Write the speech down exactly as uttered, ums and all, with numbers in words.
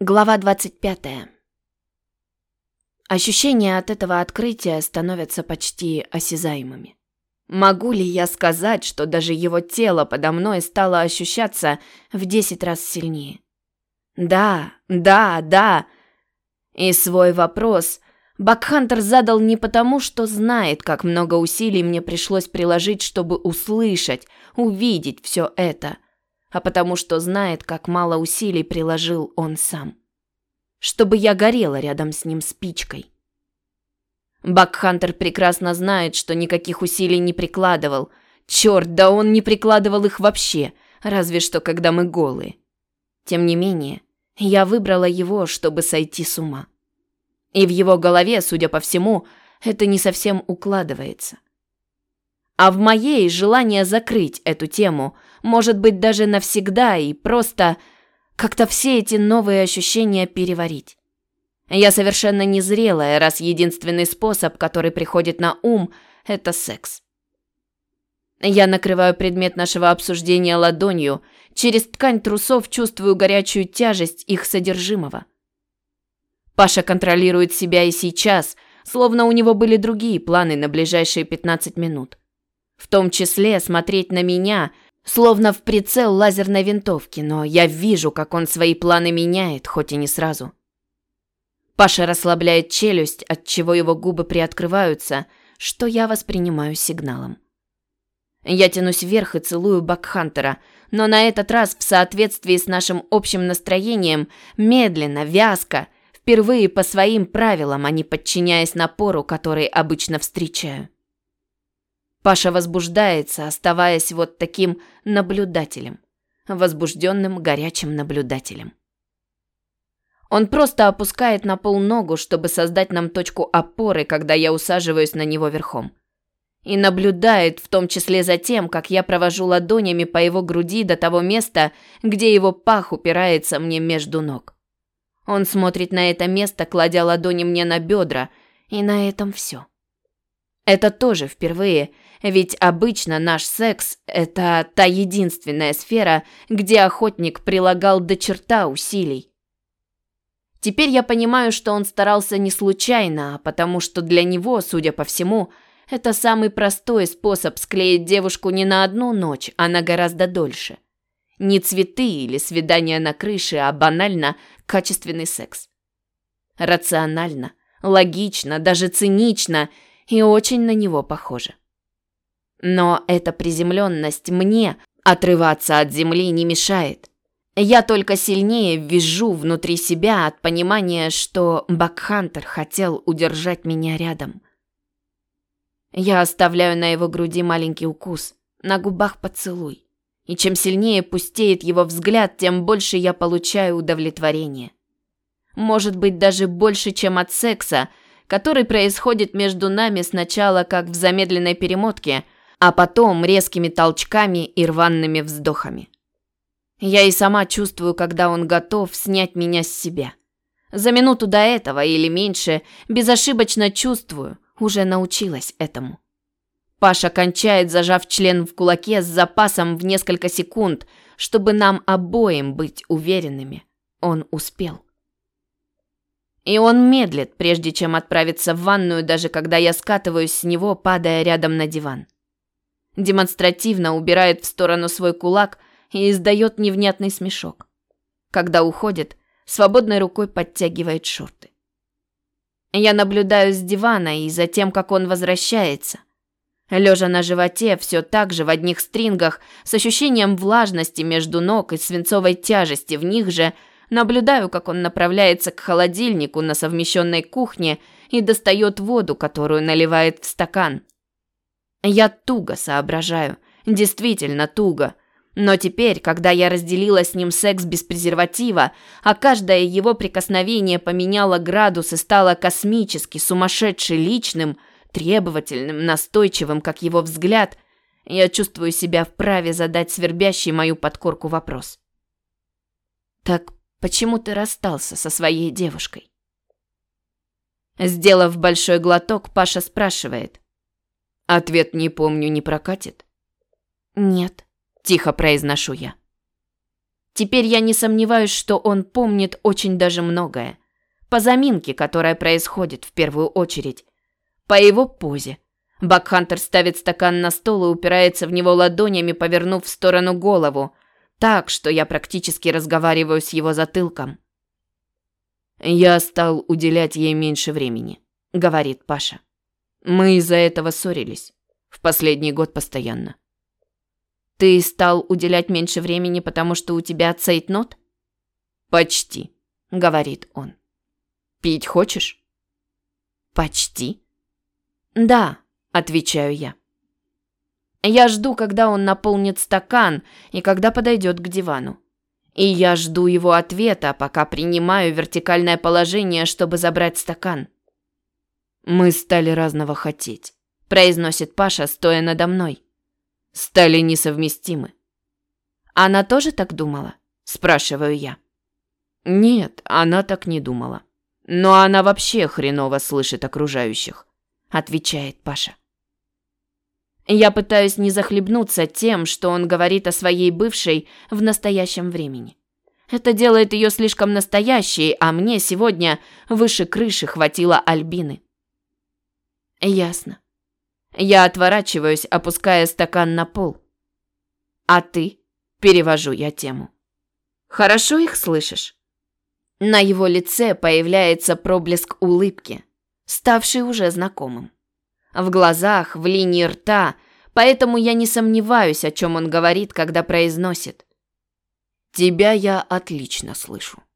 Глава двадцать пятая. Ощущения от этого открытия становятся почти осязаемыми. Могу ли я сказать, что даже его тело подо мной стало ощущаться в десять раз сильнее? Да, да, да. И свой вопрос Бакхантер задал не потому, что знает, как много усилий мне пришлось приложить, чтобы услышать, увидеть все это, а потому что знает, как мало усилий приложил он сам. Чтобы я горела рядом с ним спичкой. Бакхантер прекрасно знает, что никаких усилий не прикладывал. Черт, да он не прикладывал их вообще, разве что когда мы голые. Тем не менее, я выбрала его, чтобы сойти с ума. И в его голове, судя по всему, это не совсем укладывается. А в моей желание закрыть эту тему, может быть, даже навсегда и просто как-то все эти новые ощущения переварить. Я совершенно незрелая, раз единственный способ, который приходит на ум, это секс. Я накрываю предмет нашего обсуждения ладонью, через ткань трусов чувствую горячую тяжесть их содержимого. Паша контролирует себя и сейчас, словно у него были другие планы на ближайшие пятнадцать минут. В том числе смотреть на меня, словно в прицел лазерной винтовки, но я вижу, как он свои планы меняет, хоть и не сразу. Паша расслабляет челюсть, отчего его губы приоткрываются, что я воспринимаю сигналом. Я тянусь вверх и целую Бакхантера, но на этот раз в соответствии с нашим общим настроением, медленно, вязко, впервые по своим правилам, а не подчиняясь напору, который обычно встречаю. Паша возбуждается, оставаясь вот таким наблюдателем, возбужденным горячим наблюдателем. Он просто опускает на пол ногу, чтобы создать нам точку опоры, когда я усаживаюсь на него верхом. И наблюдает, в том числе за тем, как я провожу ладонями по его груди до того места, где его пах упирается мне между ног. Он смотрит на это место, кладя ладони мне на бедра, и на этом все. Это тоже впервые, ведь обычно наш секс – это та единственная сфера, где охотник прилагал до черта усилий. Теперь я понимаю, что он старался не случайно, а потому что для него, судя по всему, это самый простой способ склеить девушку не на одну ночь, а на гораздо дольше. Не цветы или свидания на крыше, а банально качественный секс. Рационально, логично, даже цинично и очень на него похоже. Но эта приземленность мне отрываться от земли не мешает. Я только сильнее визжу внутри себя от понимания, что Бакхантер хотел удержать меня рядом. Я оставляю на его груди маленький укус, на губах поцелуй. И чем сильнее пустеет его взгляд, тем больше я получаю удовлетворения. Может быть, даже больше, чем от секса, который происходит между нами сначала как в замедленной перемотке, а потом резкими толчками и рваными вздохами. Я и сама чувствую, когда он готов снять меня с себя. За минуту до этого или меньше безошибочно чувствую, уже научилась этому. Паша кончает, зажав член в кулаке с запасом в несколько секунд, чтобы нам обоим быть уверенными. Он успел. И он медлит, прежде чем отправиться в ванную, даже когда я скатываюсь с него, падая рядом на диван. Демонстративно убирает в сторону свой кулак и издает невнятный смешок. Когда уходит, свободной рукой подтягивает шорты. Я наблюдаю с дивана и за тем, как он возвращается. Лежа на животе, все так же в одних стрингах, с ощущением влажности между ног и свинцовой тяжести в них же, наблюдаю, как он направляется к холодильнику на совмещенной кухне и достает воду, которую наливает в стакан. Я туго соображаю, действительно туго. Но теперь, когда я разделила с ним секс без презерватива, а каждое его прикосновение поменяло градус и стало космически, сумасшедше личным, требовательным, настойчивым, как его взгляд, я чувствую себя вправе задать свербящий мою подкорку вопрос. «Так почему ты расстался со своей девушкой?» Сделав большой глоток, Паша спрашивает. Ответ «не помню» не прокатит? «Нет», – тихо произношу я. Теперь я не сомневаюсь, что он помнит очень даже многое. По заминке, которая происходит в первую очередь. По его позе. Бакхантер ставит стакан на стол и упирается в него ладонями, повернув в сторону голову, так, что я практически разговариваю с его затылком. «Я стал уделять ей меньше времени», — говорит Паша. «Мы из-за этого ссорились. В последний год постоянно». «Ты стал уделять меньше времени, потому что у тебя цейтнот?» «Почти», — говорит он. «Пить хочешь?» «Почти?» «Да», — отвечаю я. Я жду, когда он наполнит стакан и когда подойдет к дивану. И я жду его ответа, пока принимаю вертикальное положение, чтобы забрать стакан. «Мы стали разного хотеть», – произносит Паша, стоя надо мной. «Стали несовместимы». «Она тоже так думала?» – спрашиваю я. «Нет, она так не думала. Но она вообще хреново слышит окружающих», – отвечает Паша. Я пытаюсь не захлебнуться тем, что он говорит о своей бывшей в настоящем времени. Это делает ее слишком настоящей, а мне сегодня выше крыши хватило Альбины. Ясно. Я отворачиваюсь, опуская стакан на пол. А ты? Перевожу я тему. Хорошо их слышишь? На его лице появляется проблеск улыбки, ставший уже знакомым. В глазах, в линии рта, поэтому я не сомневаюсь, о чем он говорит, когда произносит. «Тебя я отлично слышу».